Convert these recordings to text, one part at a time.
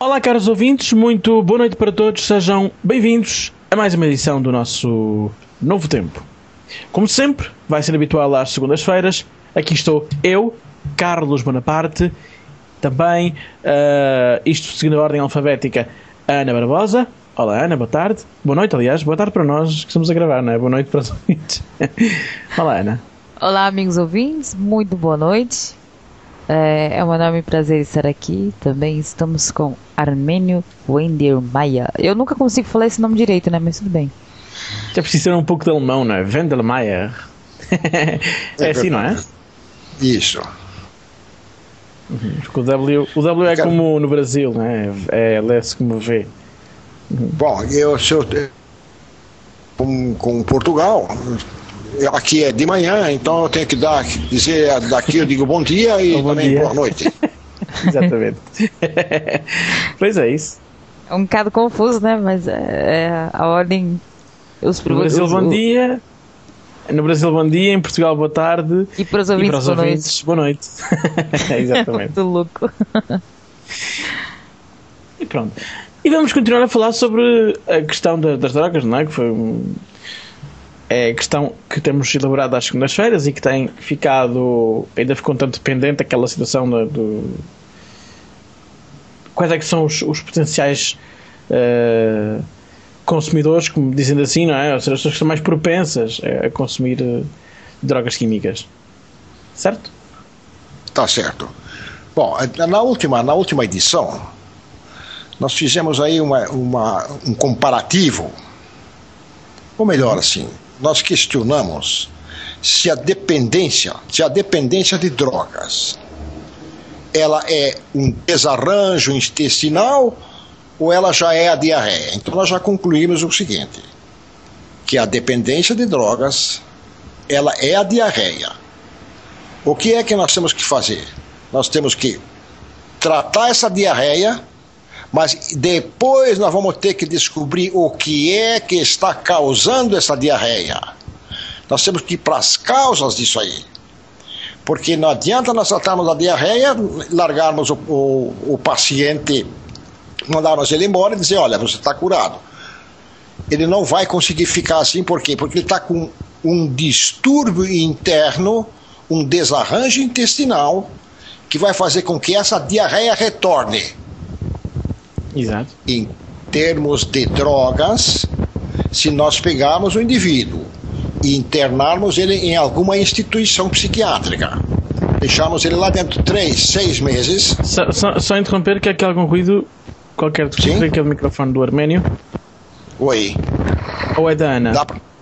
Olá, caros ouvintes, muito boa noite para todos, sejam bem-vindos a mais uma edição do nosso Novo Tempo. Como sempre, vai ser habitual às segundas-feiras, aqui estou eu, Carlos Bonaparte, também, isto seguindo a ordem alfabética, Ana Barbosa. Olá, Ana, boa tarde. Boa noite, aliás, boa tarde para nós que estamos a gravar, não é? Boa noite para os ouvintes. Olá, Ana. Olá, amigos ouvintes, muito boa noite. É um enorme prazer estar aqui. Também estamos com Armênio Wendelmayer. Eu nunca consigo falar esse nome direito, né? Mas tudo bem. Já precisa ser um pouco de alemão, não é? Wendelmayer. É assim, não é? Isso. Porque o W é como no Brasil, não é? Lê-se como V. Bom, eu sou com Portugal. Aqui é de manhã, então eu tenho que dizer daqui eu digo bom dia e bom também dia. boa noite. Exatamente. Pois é isso. É um bocado confuso, né? Mas é a ordem. No Brasil, bom dia. No Brasil, bom dia. Em Portugal, boa tarde. E para os ouvintes, boa noite. Exatamente. Muito louco. E pronto. E vamos continuar a falar sobre a questão das drogas, não é? Que foi é a questão que temos elaborado às segundas-feiras e que tem ficado, ainda ficou um tanto pendente aquela situação quais é que são os potenciais consumidores, como dizendo assim, não é? Ou seja, as pessoas que são mais propensas a consumir drogas químicas. Certo? Tá certo. Bom, na última edição, nós fizemos aí um comparativo, ou melhor assim, nós questionamos se a dependência de drogas ela é um desarranjo intestinal ou ela já é a diarreia. Então nós já concluímos o seguinte, que a dependência de drogas ela é a diarreia. O que é que nós temos que fazer? Nós temos que tratar essa diarreia, mas depois nós vamos ter que descobrir o que é que está causando essa diarreia. Nós temos que ir para as causas disso aí. Porque não adianta nós tratarmos a diarreia, largarmos o paciente, mandarmos ele embora e dizer, olha, você está curado. Ele não vai conseguir ficar assim, por quê? Porque ele está com um distúrbio interno, um desarranjo intestinal, que vai fazer com que essa diarreia retorne. Exato. Em termos de drogas, se nós pegarmos o indivíduo e internarmos ele em alguma instituição psiquiátrica, deixarmos ele lá dentro 3, 6 meses... Só interromper, que há aqui algum ruído qualquer. Sim? Que é o microfone do Armênio. Oi. Ou é da Ana?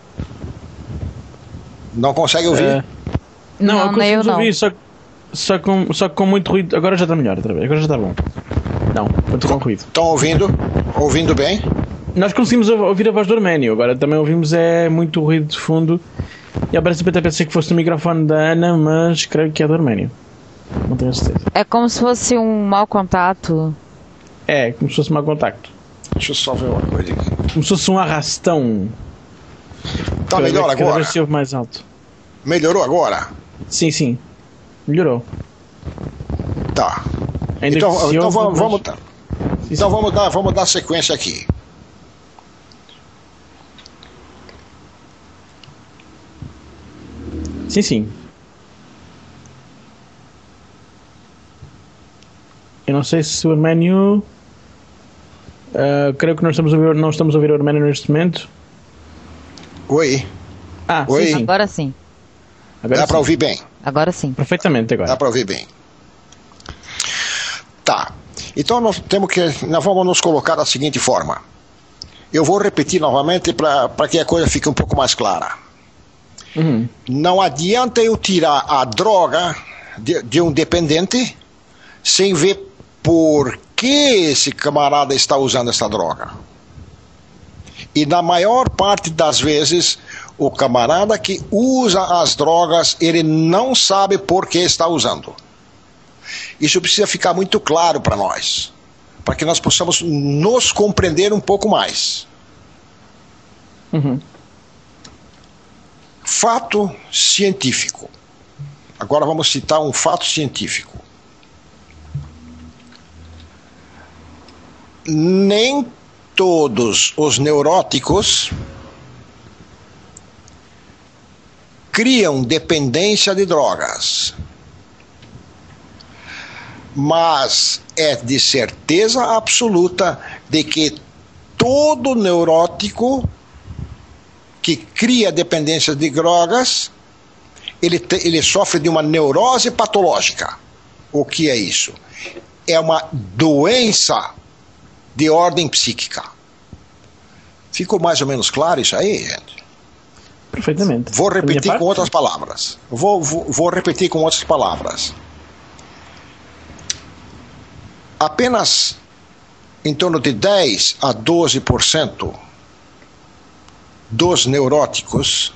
Não consegue ouvir? Não, nem eu não. Ouvir, só com muito ruído. Agora já está melhor outra vez, agora já está bom. Não, muito com ruído. Estão ouvindo? Ouvindo bem? Nós conseguimos ouvir a voz do Armênio, agora também ouvimos muito ruído de fundo. E a princípio até pensei que fosse o microfone da Ana, mas creio que é do Armênio. Não tenho certeza. É como se fosse um mau contato. É, como se fosse um mau contacto. Deixa eu só ver uma coisa aqui. Como se fosse um arrastão. Está melhor Cada agora? vez se ouve mais alto. Melhorou agora? Sim. Melhorou. Tá. Ainda Então, que se então ouve, vamos, mas... então vamos dar sequência aqui. Sim. Eu não sei se o Armênio... creio que não estamos a ouvir o Armênio neste momento. Oi. Oi. Sim. Agora sim. Dá para ouvir bem? Agora sim. Perfeitamente agora. Dá para ouvir bem. Tá. Então nós vamos nos colocar da seguinte forma. Eu vou repetir novamente para que a coisa fique um pouco mais clara. Não adianta eu tirar a droga de um dependente sem ver por que esse camarada está usando essa droga. E na maior parte das vezes, o camarada que usa as drogas, ele não sabe por que está usando. Isso precisa ficar muito claro para nós, para que nós possamos nos compreender um pouco mais. Fato científico. Agora vamos citar um fato científico. nem todos os neuróticos criam dependência de drogas. Mas é de certeza absoluta de que todo neurótico que cria dependência de drogas, ele sofre de uma neurose patológica. O que é isso? É uma doença de ordem psíquica. Ficou mais ou menos claro isso aí, gente? Perfeitamente. Vou repetir com outras palavras. Vou repetir com outras palavras. Apenas em torno de 10 a 12% dos neuróticos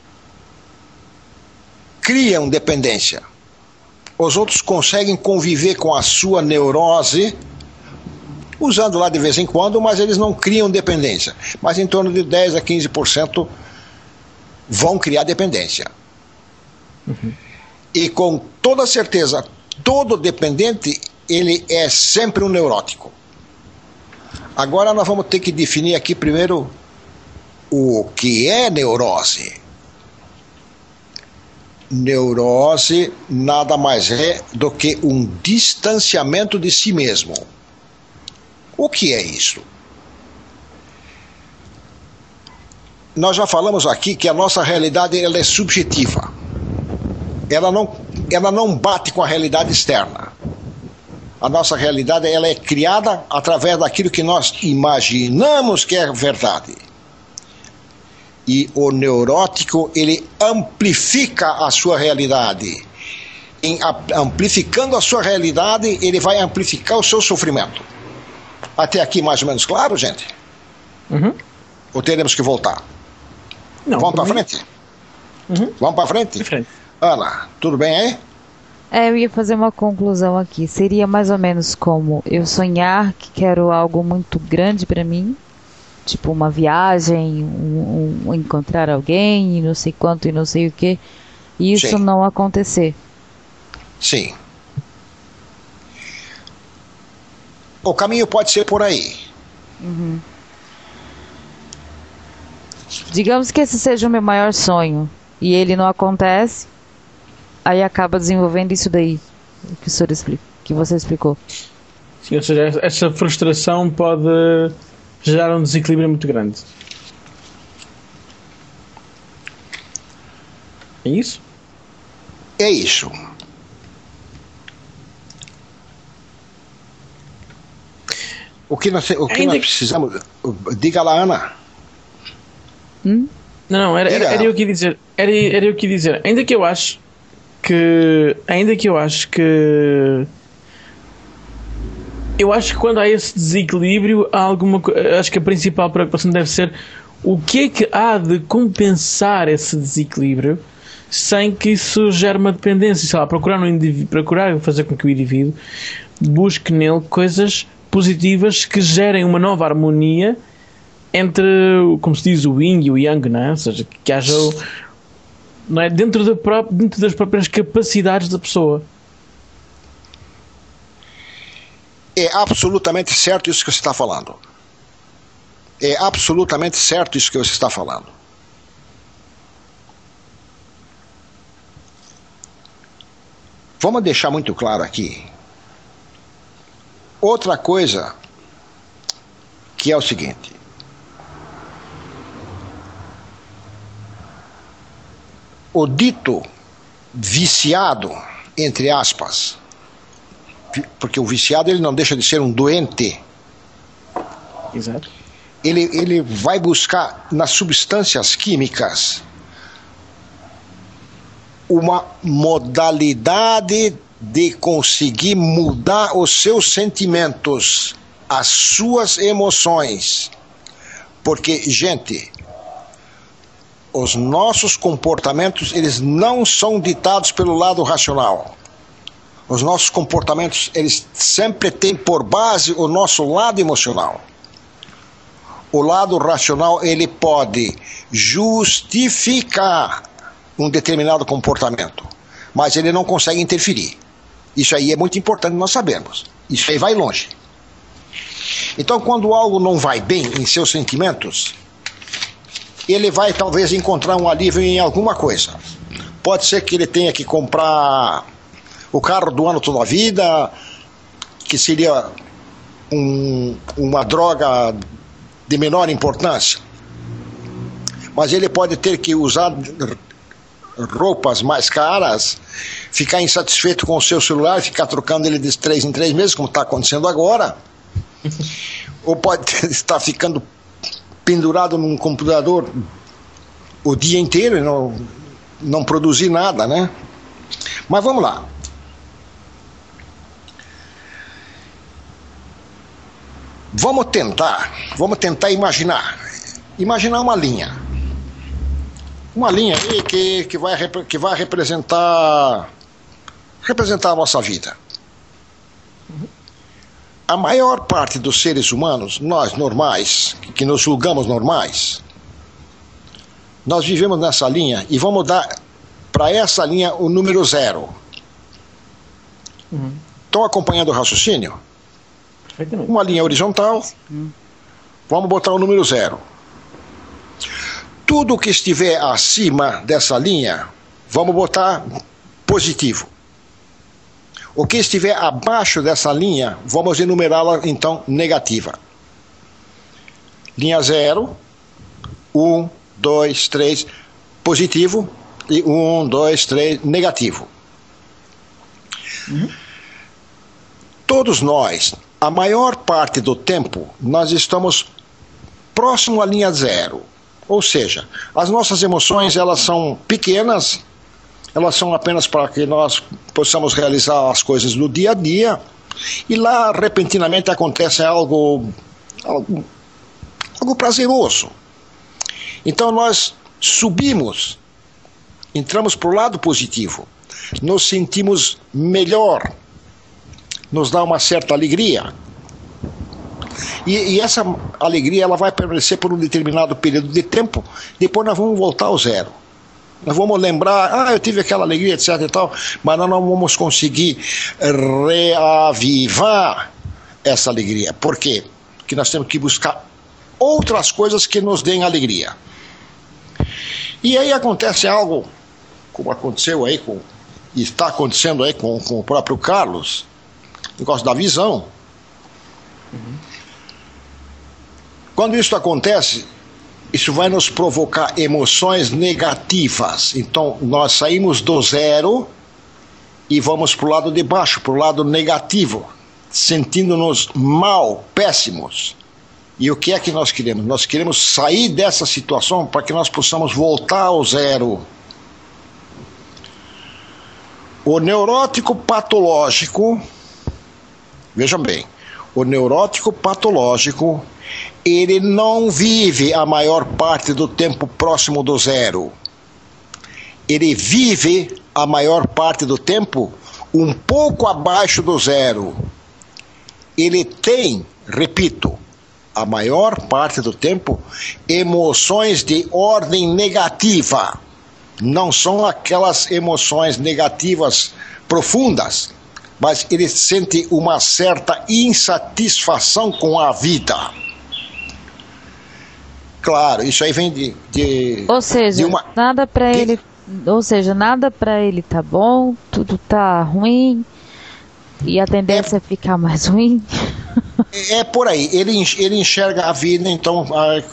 criam dependência. Os outros conseguem conviver com a sua neurose, usando lá de vez em quando, mas eles não criam dependência. Mas em torno de 10 a 15% vão criar dependência. Uhum. E com toda certeza, todo dependente, ele é sempre um neurótico. Agora nós vamos ter que definir aqui primeiro o que é neurose. Neurose nada mais é do que um distanciamento de si mesmo. O que é isso? Nós já falamos aqui que a nossa realidade ela é subjetiva. Ela não bate com a realidade externa. A nossa realidade ela é criada através daquilo que nós imaginamos que é verdade. E o neurótico, ele amplifica a sua realidade. Amplificando a sua realidade, ele vai amplificar o seu sofrimento. Até aqui mais ou menos claro, gente? Uhum. Ou teremos que voltar? Não, vamos para frente? Uhum. Vamos para frente? De frente. Ana, tudo bem aí? Eu ia fazer uma conclusão aqui. Seria mais ou menos como eu sonhar que quero algo muito grande para mim, tipo uma viagem, encontrar alguém, e não sei quanto e não sei o que, e isso Sim. não acontecer. Sim. O caminho pode ser por aí. Uhum. Digamos que esse seja o meu maior sonho e ele não acontece, aí acaba desenvolvendo isso daí que o senhor que você explicou. Sim, ou seja, essa frustração pode gerar um desequilíbrio muito grande. É isso? É isso. O que nós precisamos... Diga lá, Ana. Não, era eu que ia dizer. Era eu que ia dizer. Ainda que eu acho que quando há esse desequilíbrio, há acho que a principal preocupação deve ser o que é que há de compensar esse desequilíbrio sem que isso gere uma dependência. Sei lá, procurar fazer com que o indivíduo busque nele coisas positivas que gerem uma nova harmonia entre, como se diz, o yin e o yang, não é? Ou seja, que haja, não é? dentro das próprias capacidades da pessoa. É absolutamente certo isso que você está falando. É absolutamente certo isso que você está falando. Vamos deixar muito claro aqui. Outra coisa que é o seguinte. O dito viciado, entre aspas, porque o viciado ele não deixa de ser um doente. Exato. Ele vai buscar nas substâncias químicas uma modalidade de conseguir mudar os seus sentimentos, as suas emoções. Porque, gente, os nossos comportamentos, eles não são ditados pelo lado racional. Os nossos comportamentos, eles sempre têm por base o nosso lado emocional. O lado racional, ele pode justificar um determinado comportamento, mas ele não consegue interferir. Isso aí é muito importante nós sabermos. Isso aí vai longe. Então, quando algo não vai bem em seus sentimentos, ele vai talvez encontrar um alívio em alguma coisa. Pode ser que ele tenha que comprar o carro do ano toda a vida, que seria uma droga de menor importância. Mas ele pode ter que usar roupas mais caras, ficar insatisfeito com o seu celular, ficar trocando ele de 3 em 3 meses, como está acontecendo agora. Ou pode estar ficando pendurado num computador o dia inteiro e não produzir nada, né? Mas vamos lá. Vamos tentar imaginar uma linha. Uma linha aí que vai representar a nossa vida. A maior parte dos seres humanos, nós normais, que nos julgamos normais, nós vivemos nessa linha e vamos dar para essa linha o número 0. Estão acompanhando o raciocínio? Uma linha horizontal, vamos botar o número 0. Tudo que estiver acima dessa linha, vamos botar positivo. O que estiver abaixo dessa linha, vamos enumerá-la então negativa. Linha 0, 1, 2, 3, positivo, e 1, 2, 3, negativo. Todos nós, a maior parte do tempo, nós estamos próximo à linha 0. Ou seja, as nossas emoções, elas são pequenas, elas são apenas para que nós possamos realizar as coisas do dia a dia, e lá, repentinamente, acontece algo prazeroso. Então nós subimos, entramos para o lado positivo, nos sentimos melhor, nos dá uma certa alegria. E essa alegria ela vai permanecer por um determinado período de tempo, depois nós vamos voltar ao 0. Nós vamos lembrar, eu tive aquela alegria, etc e tal, mas nós não vamos conseguir reavivar essa alegria. Por quê? Porque nós temos que buscar outras coisas que nos deem alegria. E aí acontece algo, como aconteceu aí, e está acontecendo aí com o próprio Carlos, negócio da visão. Quando isso acontece, isso vai nos provocar emoções negativas. Então, nós saímos do 0 e vamos para o lado de baixo, para o lado negativo, sentindo-nos mal, péssimos. E o que é que nós queremos? Nós queremos sair dessa situação para que nós possamos voltar ao 0. O neurótico patológico, vejam bem, o neurótico patológico, ele não vive a maior parte do tempo próximo do 0. Ele vive a maior parte do tempo um pouco abaixo do 0. Ele tem, repito, a maior parte do tempo emoções de ordem negativa. Não são aquelas emoções negativas profundas, mas ele sente uma certa insatisfação com a vida. Claro, isso aí vem ou seja, nada para ele, ou seja, nada para ele tá bom, tudo tá ruim e a tendência é ficar mais ruim. É por aí, ele enxerga a vida então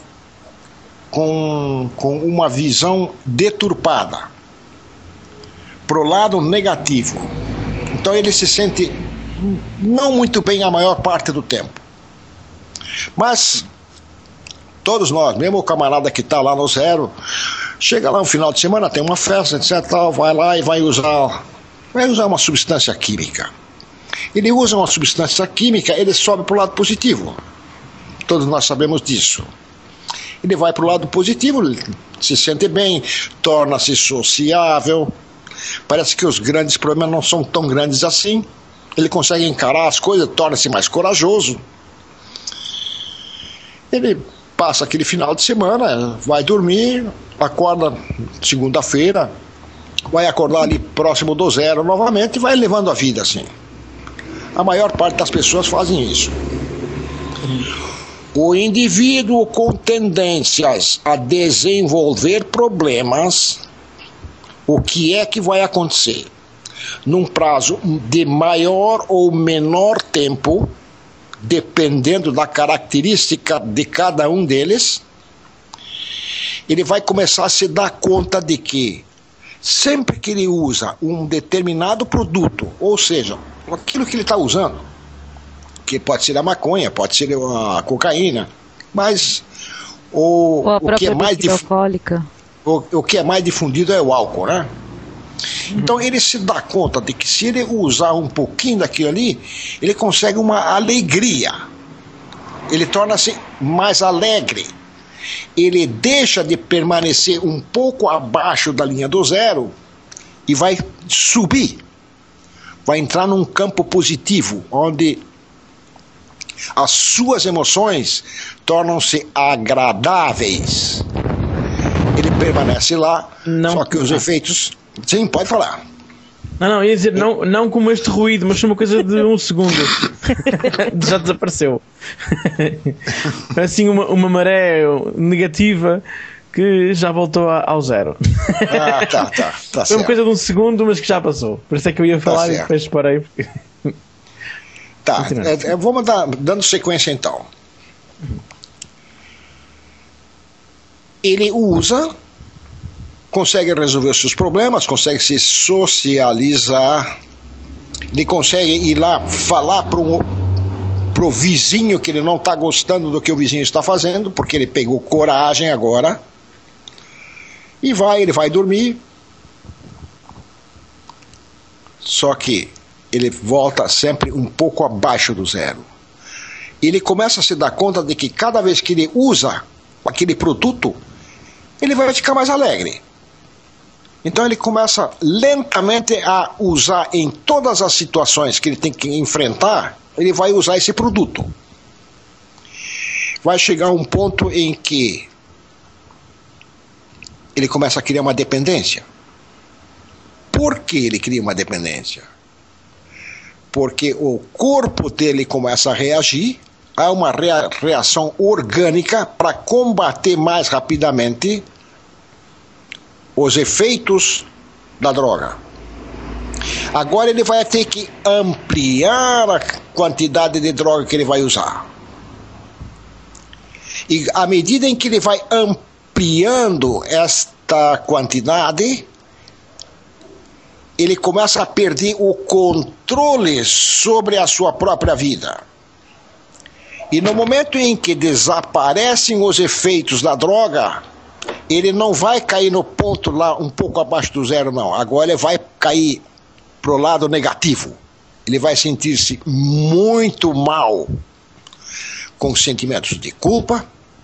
com uma visão deturpada, pro lado negativo. Então ele se sente não muito bem a maior parte do tempo. Mas todos nós, mesmo o camarada que está lá no 0, chega lá no final de semana, tem uma festa, etc, tal, vai lá e vai usar uma substância química. Ele usa uma substância química, ele sobe para o lado positivo. Todos nós sabemos disso. Ele vai para o lado positivo, ele se sente bem, torna-se sociável. Parece que os grandes problemas não são tão grandes assim. Ele consegue encarar as coisas, torna-se mais corajoso. Ele passa aquele final de semana, vai dormir, acorda segunda-feira, vai acordar ali próximo do 0 novamente e vai levando a vida assim. A maior parte das pessoas fazem isso. O indivíduo com tendências a desenvolver problemas, o que é que vai acontecer? Num prazo de maior ou menor tempo, dependendo da característica de cada um deles, ele vai começar a se dar conta de que sempre que ele usa um determinado produto, ou seja, aquilo que ele está usando, que pode ser a maconha, pode ser a cocaína, mas Ou a o que é própria mais bebida alcoólica. o que é mais difundido é o álcool, né? Então ele se dá conta de que se ele usar um pouquinho daquilo ali, ele consegue uma alegria. Ele torna-se mais alegre. Ele deixa de permanecer um pouco abaixo da linha do zero e vai subir. Vai entrar num campo positivo, onde as suas emoções tornam-se agradáveis. Ele permanece lá, só que os efeitos... Sim, pode falar. Não, ia dizer, não como este ruído, mas foi uma coisa de 1 segundo. Já desapareceu. Assim, uma maré negativa que já voltou ao zero. Tá Foi uma coisa de 1 segundo, mas que já passou. Por isso é que eu ia falar e depois parei. Tá, vamos dando sequência então. Ele usa, consegue resolver os seus problemas, consegue se socializar, ele consegue ir lá falar pro vizinho que ele não está gostando do que o vizinho está fazendo, porque ele pegou coragem agora, e ele vai dormir, só que ele volta sempre um pouco abaixo do zero. Ele começa a se dar conta de que cada vez que ele usa aquele produto, ele vai ficar mais alegre. Então ele começa lentamente a usar em todas as situações que ele tem que enfrentar, ele vai usar esse produto. Vai chegar um ponto em que ele começa a criar uma dependência. Por que ele cria uma dependência? Porque o corpo dele começa a reagir, há uma reação orgânica para combater mais rapidamente os efeitos da droga. Agora ele vai ter que ampliar a quantidade de droga que ele vai usar. E à medida em que ele vai ampliando esta quantidade, ele começa a perder o controle sobre a sua própria vida. E no momento em que desaparecem os efeitos da droga, ele não vai cair no ponto lá um pouco abaixo do zero, não. Agora ele vai cair pro lado negativo. Ele vai sentir-se muito mal, com sentimentos de culpa,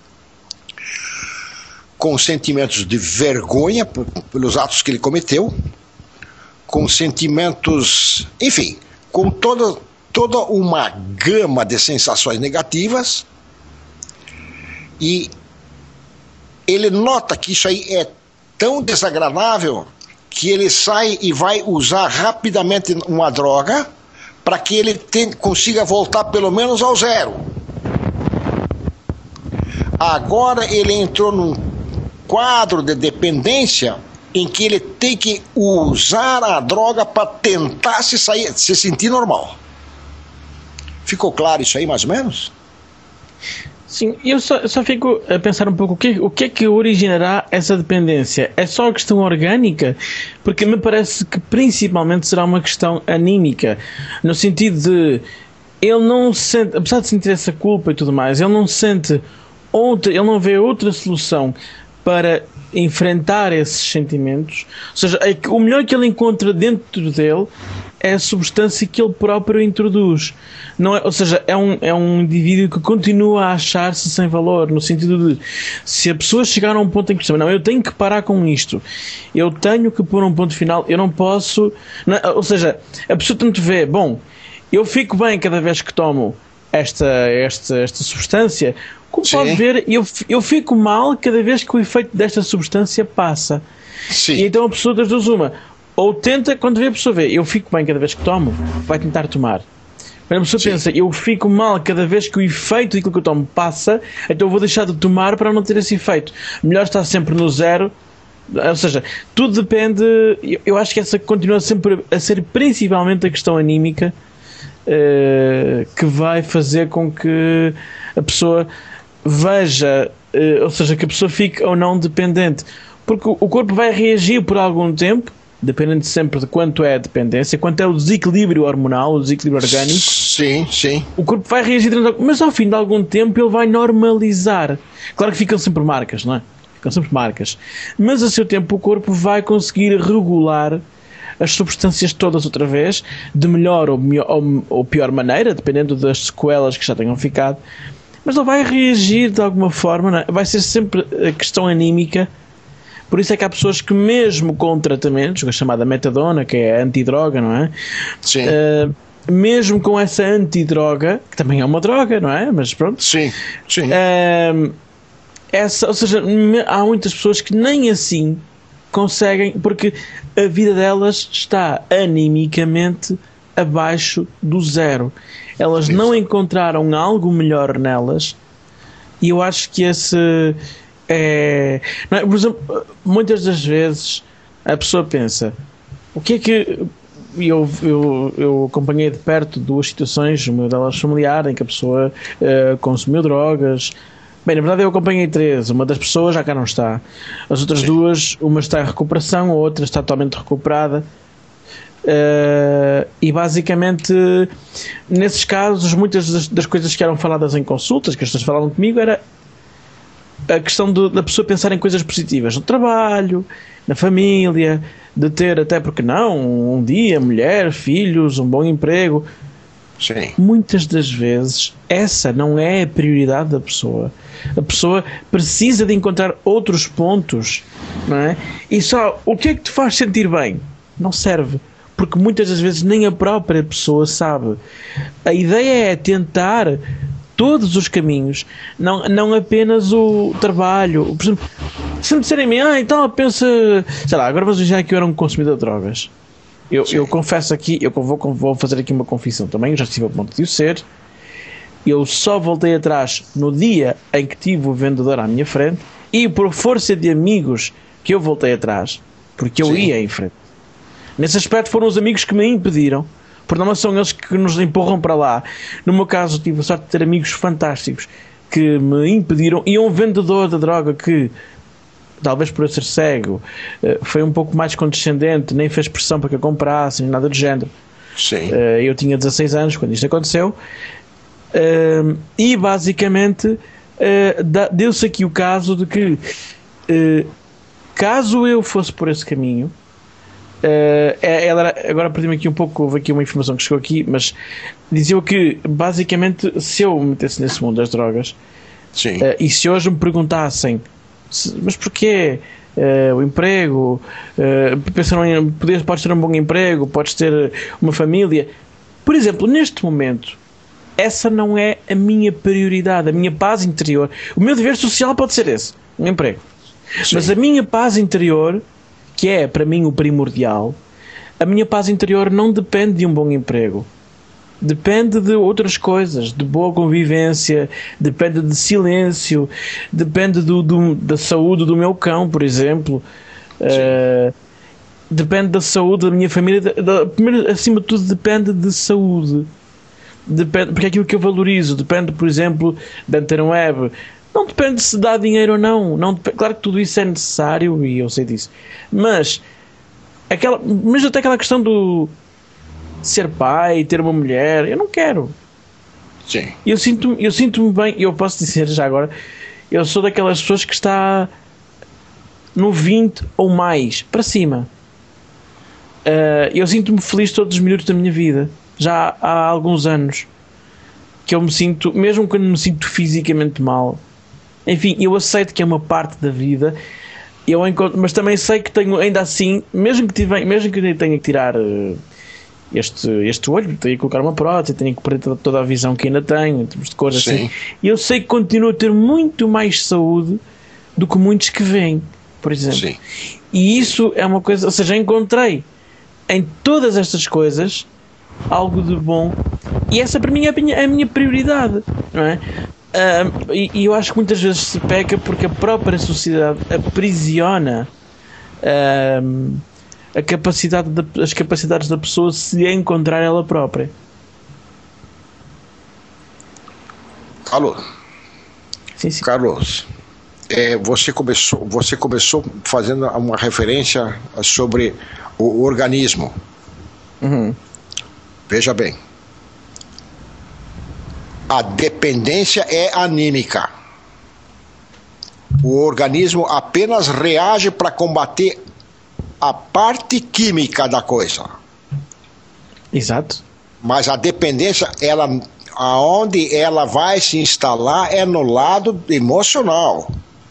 com sentimentos de vergonha pelos atos que ele cometeu, com sentimentos, enfim, com toda uma gama de sensações negativas, e ele nota que isso aí é tão desagradável que ele sai e vai usar rapidamente uma droga para que ele consiga voltar pelo menos ao zero. Agora ele entrou num quadro de dependência em que ele tem que usar a droga para tentar se sentir normal. Ficou claro isso aí, mais ou menos? Sim, eu só fico a pensar um pouco o que é que originará essa dependência. É só a questão orgânica? Porque me parece que principalmente será uma questão anímica, no sentido de ele não sente, apesar de sentir essa culpa e tudo mais, ele não sente ele não vê outra solução para enfrentar esses sentimentos. Ou seja, o melhor que ele encontra dentro dele é a substância que ele próprio introduz. Não é, ou seja, é um indivíduo que continua a achar-se sem valor, no sentido de, se a pessoa chegar a um ponto em que percebe, não, eu tenho que parar com isto, eu tenho que pôr um ponto final, eu não posso... Não, ou seja, a pessoa tanto vê, bom, eu fico bem cada vez que tomo esta substância, como pode ver, eu fico mal cada vez que o efeito desta substância passa. Sim. E então a pessoa das duas uma, ou tenta, quando vê a pessoa vê, eu fico bem cada vez que tomo, vai tentar tomar. Mas a pessoa pensa, eu fico mal cada vez que o efeito daquilo que eu tomo passa, então eu vou deixar de tomar para não ter esse efeito. Melhor estar sempre no zero. Ou seja, tudo depende. Eu acho que essa continua sempre a ser principalmente a questão anímica, que vai fazer com que a pessoa veja, ou seja, que a pessoa fique ou não dependente, porque o corpo vai reagir por algum tempo, dependendo sempre de quanto é a dependência, quanto é o desequilíbrio hormonal, o desequilíbrio orgânico. Sim. O corpo vai reagir, mas ao fim de algum tempo ele vai normalizar. Claro que ficam sempre marcas, não é? Ficam sempre marcas, mas a seu tempo o corpo vai conseguir regular as substâncias todas outra vez, de melhor ou pior maneira, dependendo das sequelas que já tenham ficado, mas ele vai reagir de alguma forma, não é? Vai ser sempre a questão anímica. Por isso é que há pessoas que mesmo com tratamentos, a chamada metadona, que é a antidroga, não é? Sim. Mesmo com essa antidroga, que também é uma droga, não é? Mas pronto. Sim. Ou seja, há muitas pessoas que nem assim conseguem, porque a vida delas está animicamente abaixo do zero. Elas não encontraram algo melhor nelas, e eu acho que esse não é? Por exemplo, muitas das vezes a pessoa pensa, o que é que eu acompanhei de perto duas situações, uma delas familiar, em que a pessoa consumiu drogas. Bem, na verdade eu acompanhei 3. Uma das pessoas já cá não está. As outras duas, uma está em recuperação, a outra está totalmente recuperada. E basicamente, nesses casos, muitas das coisas que eram faladas em consultas, que as pessoas falavam comigo, era a questão da pessoa pensar em coisas positivas, no trabalho, na família, de ter, até porque não, um dia, mulher, filhos, um bom emprego. Sim. Muitas das vezes essa não é a prioridade da pessoa. A pessoa precisa de encontrar outros pontos, não é? E só o que é que te faz sentir bem? Não serve, porque muitas das vezes nem a própria pessoa sabe. A ideia é tentar todos os caminhos, não apenas o trabalho. Por exemplo, se me disserem então pensa, sei lá, agora vou dizer que eu era um consumidor de drogas. Eu confesso aqui, eu vou fazer aqui uma confissão também, eu já estive a ponto de o ser. Eu só voltei atrás no dia em que tive o vendedor à minha frente, e por força de amigos que eu voltei atrás, porque eu ia em frente. Nesse aspecto foram os amigos que me impediram, por não são eles que nos empurram para lá. No meu caso tive a sorte de ter amigos fantásticos que me impediram, e um vendedor de droga que, talvez por eu ser cego, foi um pouco mais condescendente, nem fez pressão para que eu comprasse, nem nada do género. Sim. Eu tinha 16 anos quando isto aconteceu, e basicamente deu-se aqui o caso de que, caso eu fosse por esse caminho, agora perdi-me aqui um pouco, houve aqui uma informação que chegou aqui, mas dizia que basicamente, se eu me metesse nesse mundo das drogas, e se hoje me perguntassem mas porquê? O emprego, podes ter um bom emprego, podes ter uma família. Por exemplo, neste momento, essa não é a minha prioridade, a minha paz interior. O meu dever social pode ser esse, um emprego. Mas a minha paz interior, que é para mim o primordial, a minha paz interior não depende de um bom emprego. Depende de outras coisas, de boa convivência, depende de silêncio, depende da saúde do meu cão, por exemplo, depende da saúde da minha família, primeiro, acima de tudo, depende de saúde, depende, porque é aquilo que eu valorizo, depende, por exemplo, da Antena Web, não depende se dá dinheiro ou não depende, claro que tudo isso é necessário e eu sei disso, mas até aquela questão do ser pai, ter uma mulher, eu não quero. Sim. Eu sinto-me bem, eu posso dizer já agora, eu sou daquelas pessoas que está no 20 ou mais, para cima. Eu sinto-me feliz todos os minutos da minha vida, já há alguns anos, que eu me sinto, mesmo quando me sinto fisicamente mal, enfim, eu aceito que é uma parte da vida, mas também sei que tenho, ainda assim, mesmo que tenha que tirar este olho, tenho que colocar uma prótese, tenho que perder toda a visão que ainda tenho, em termos de cores, assim. E eu sei que continuo a ter muito mais saúde do que muitos que vêm, por exemplo. Sim. E isso é uma coisa, ou seja, encontrei em todas estas coisas algo de bom E essa para mim é a minha prioridade, não é? E eu acho que muitas vezes se peca porque a própria sociedade aprisiona as capacidades da pessoa se encontrar ela própria. Alô? Sim, sim. Carlos, você começou fazendo uma referência sobre o organismo. Uhum. Veja bem, a dependência é anímica. O organismo apenas reage para combater a parte química da coisa. Exato. Mas a dependência, aonde ela vai se instalar é no lado emocional.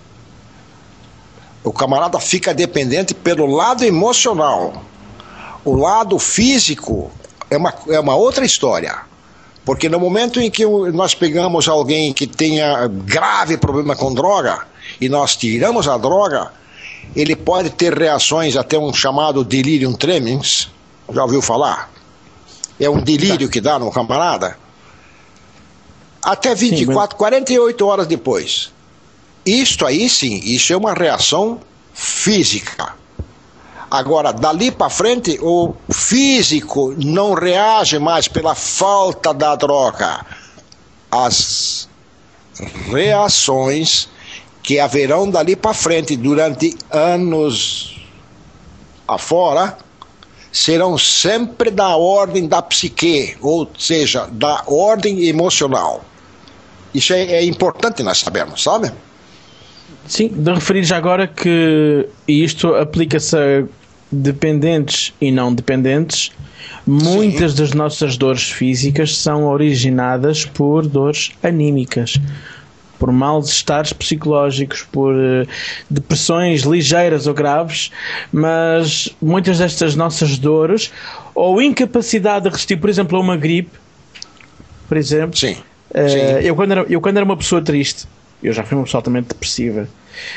O camarada fica dependente pelo lado emocional. O lado físico é uma outra história. Porque no momento em que nós pegamos alguém que tenha grave problema com droga e nós tiramos a droga, ele pode ter reações até um chamado delirium tremens. Já ouviu falar? É um delírio que dá no camarada. Até 24, 48 horas depois. Isto aí sim, isso é uma reação física. Agora, dali para frente, o físico não reage mais pela falta da droga. As reações que haverão dali para frente durante anos afora serão sempre da ordem da psique, ou seja, da ordem emocional. Isso é importante nós sabermos, sabe? Sim, de referir já agora que isto aplica-se a dependentes e não dependentes. Muitas das nossas dores físicas são originadas por dores anímicas, por mal-estares psicológicos, por depressões ligeiras ou graves, mas muitas destas nossas dores, ou incapacidade de resistir, por exemplo, a uma gripe, por exemplo. Sim. Eu quando era uma pessoa triste, eu já fui uma pessoa altamente depressiva,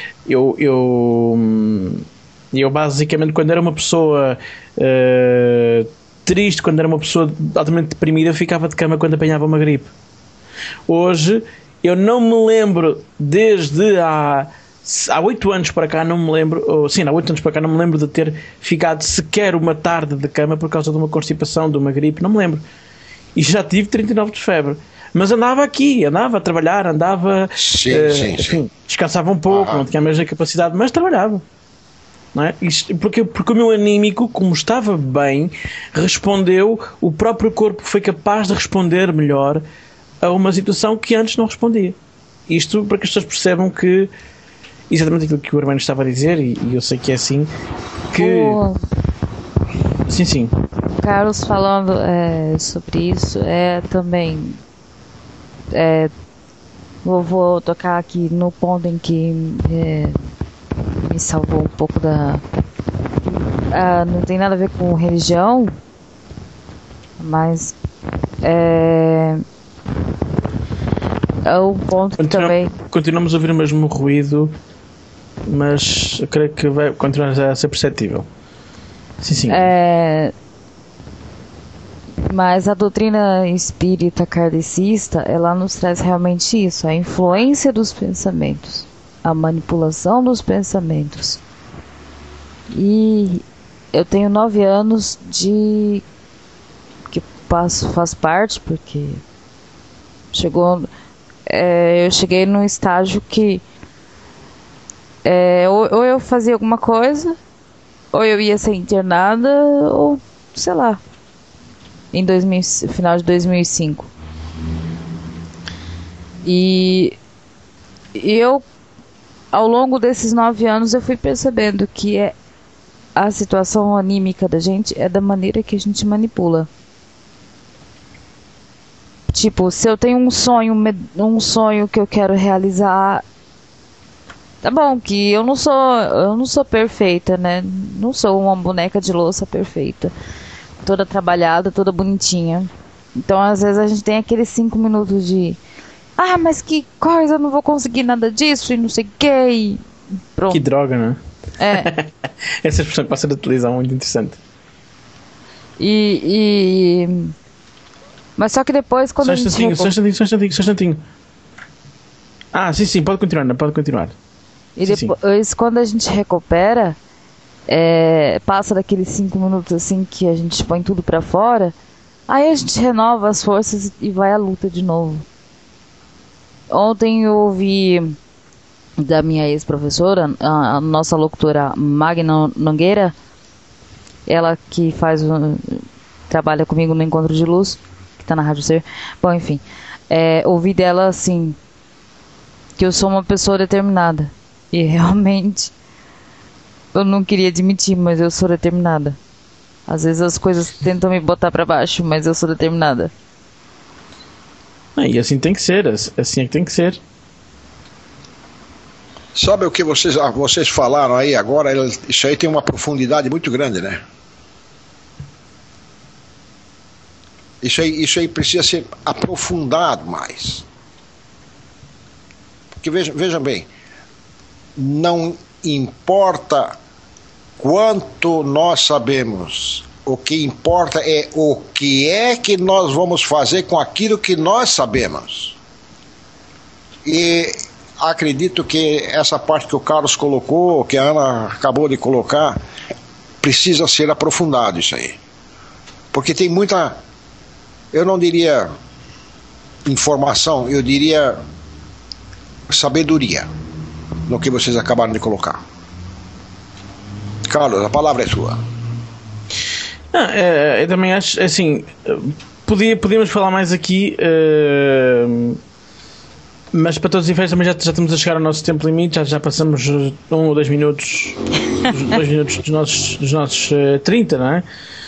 eu basicamente, quando era uma pessoa triste, quando era uma pessoa altamente deprimida, eu ficava de cama quando apanhava uma gripe. Hoje, eu não me lembro, desde há 8 anos para cá, não me lembro, há 8 anos para cá, não me lembro de ter ficado sequer uma tarde de cama por causa de uma constipação, de uma gripe, não me lembro. E já tive 39 de febre. Mas andava a trabalhar, enfim, descansava um pouco, não tinha a mesma capacidade, mas trabalhava. Não é? Porque o meu anímico, como estava bem, respondeu, o próprio corpo foi capaz de responder melhor a uma situação que antes não respondia. Isto para que as pessoas percebam que, exatamente aquilo que o Armando estava a dizer, e eu sei que é assim, que... Sim. Carlos falando sobre isso, também... vou tocar aqui no ponto em que me salvou um pouco não tem nada a ver com religião, mas é um ponto que também... Continuamos a ouvir o mesmo ruído, mas eu creio que vai continuar a ser perceptível. Sim. Mas a doutrina espírita kardecista, ela nos traz realmente isso, a influência dos pensamentos, a manipulação dos pensamentos. E eu tenho 9 anos que faz parte, porque eu cheguei num estágio que ou eu fazia alguma coisa, ou eu ia ser internada, ou sei lá, final de 2005. E eu, ao longo desses 9 anos, eu fui percebendo que a situação anímica da gente é da maneira que a gente manipula. Tipo, se eu tenho um sonho que eu quero realizar, tá bom, que eu não sou perfeita, né? Não sou uma boneca de louça perfeita, toda trabalhada, toda bonitinha. Então, às vezes a gente tem aqueles 5 minutos de mas que coisa, eu não vou conseguir nada disso e não sei o que, e pronto. Que droga, né? Essa expressão que passa a utilizar é muito interessante. E Mas só que depois, quando Só um instantinho. Ah, sim, pode continuar. E depois, quando a gente recupera, passa daqueles 5 minutos assim que a gente põe tudo pra fora, aí a gente renova as forças e vai à luta de novo. Ontem eu ouvi da minha ex-professora, a nossa locutora Magna Nogueira, ela que trabalha comigo no Encontro de Luz, que tá na Rádio Ser. Bom, enfim, ouvi dela assim, que eu sou uma pessoa determinada. E realmente, eu não queria admitir, mas eu sou determinada. Às vezes as coisas tentam me botar pra baixo, mas eu sou determinada. E assim tem que ser, assim é que tem que ser. Sabe o que vocês falaram aí agora? Isso aí tem uma profundidade muito grande, né? Isso aí precisa ser aprofundado mais. Porque vejam bem, não importa quanto nós sabemos, o que importa é o que é que nós vamos fazer com aquilo que nós sabemos. E acredito que essa parte que o Carlos colocou, que a Ana acabou de colocar, precisa ser aprofundado isso aí. Porque tem muita, eu não diria informação, eu diria sabedoria no que vocês acabaram de colocar. Carlos, a palavra é sua. Eu também acho, assim, podíamos falar mais aqui, mas para todos os efeitos também já estamos a chegar ao nosso tempo limite, já passamos 1 ou 2 minutos, 2 minutos dos nossos 30, não é?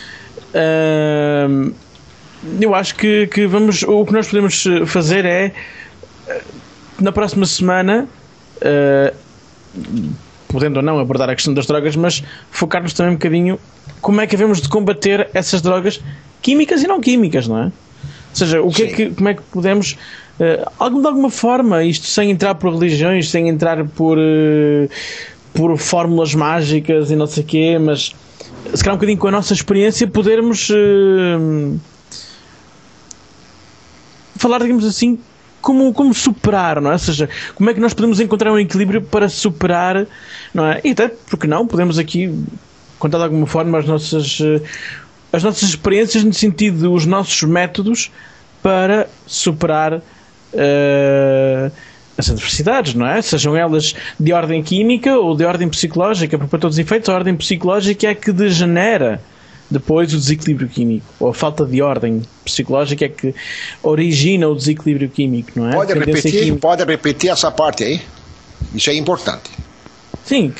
Eu acho que o que nós podemos fazer é, na próxima semana, podendo ou não abordar a questão das drogas, mas focar-nos também um bocadinho como é que devemos de combater essas drogas químicas e não químicas, não é? Ou seja, como é que podemos, de alguma forma, isto sem entrar por religiões, sem entrar por fórmulas mágicas e não sei o quê, mas se calhar um bocadinho com a nossa experiência podermos falar, digamos assim, como superar, não é? Ou seja, como é que nós podemos encontrar um equilíbrio para superar, não é? E até, porque não, podemos aqui contar de alguma forma as nossas experiências, no sentido dos nossos métodos para superar as adversidades, não é? Sejam elas de ordem química ou de ordem psicológica, porque para todos os efeitos a ordem psicológica é que degenera depois o desequilíbrio químico, ou a falta de ordem psicológica é que origina o desequilíbrio químico, não é? Pode repetir essa parte aí? Isso é importante. Sim,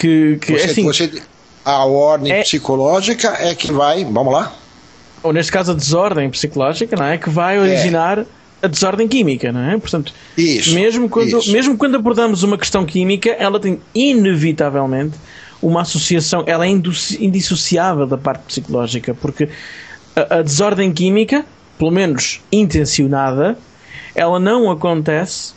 a ordem psicológica é que vai, vamos lá? Ou neste caso a desordem psicológica, não é? Que vai originar a desordem química, não é? Portanto, mesmo quando abordamos uma questão química, ela tem inevitavelmente uma associação, ela é indissociável da parte psicológica, porque a desordem química, pelo menos intencionada, ela não acontece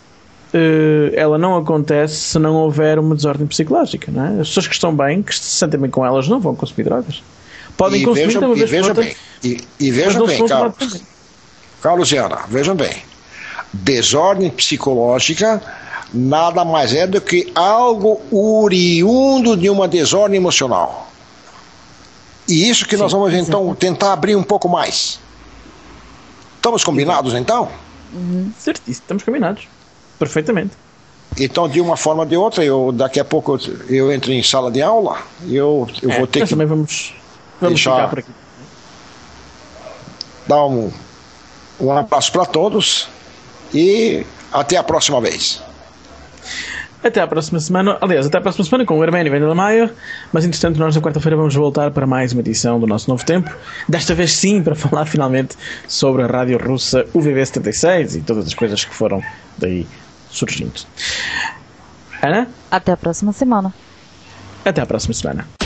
se não houver uma desordem psicológica, não é? As pessoas que estão bem, que se sentem bem com elas, não vão consumir drogas. Podem consumir uma vez por outra. E vejam bem, Carlos e Ana, vejam bem, desordem psicológica nada mais é do que algo oriundo de uma desordem emocional. E isso que nós vamos então tentar abrir um pouco mais. Estamos combinados então? Certíssimo, estamos combinados. Perfeitamente. Então, de uma forma ou de outra, daqui a pouco eu entro em sala de aula, eu vou ter que também vamos ficar por aqui. Dar um abraço para todos e até a próxima vez. Até à próxima semana, aliás, até à próxima semana com o Arménio Wendel Maia, mas entretanto nós na quarta-feira vamos voltar para mais uma edição do nosso Novo Tempo, desta vez sim para falar finalmente sobre a rádio russa UVV76 e todas as coisas que foram daí surgindo. Ana? Até a próxima semana. Até à próxima semana.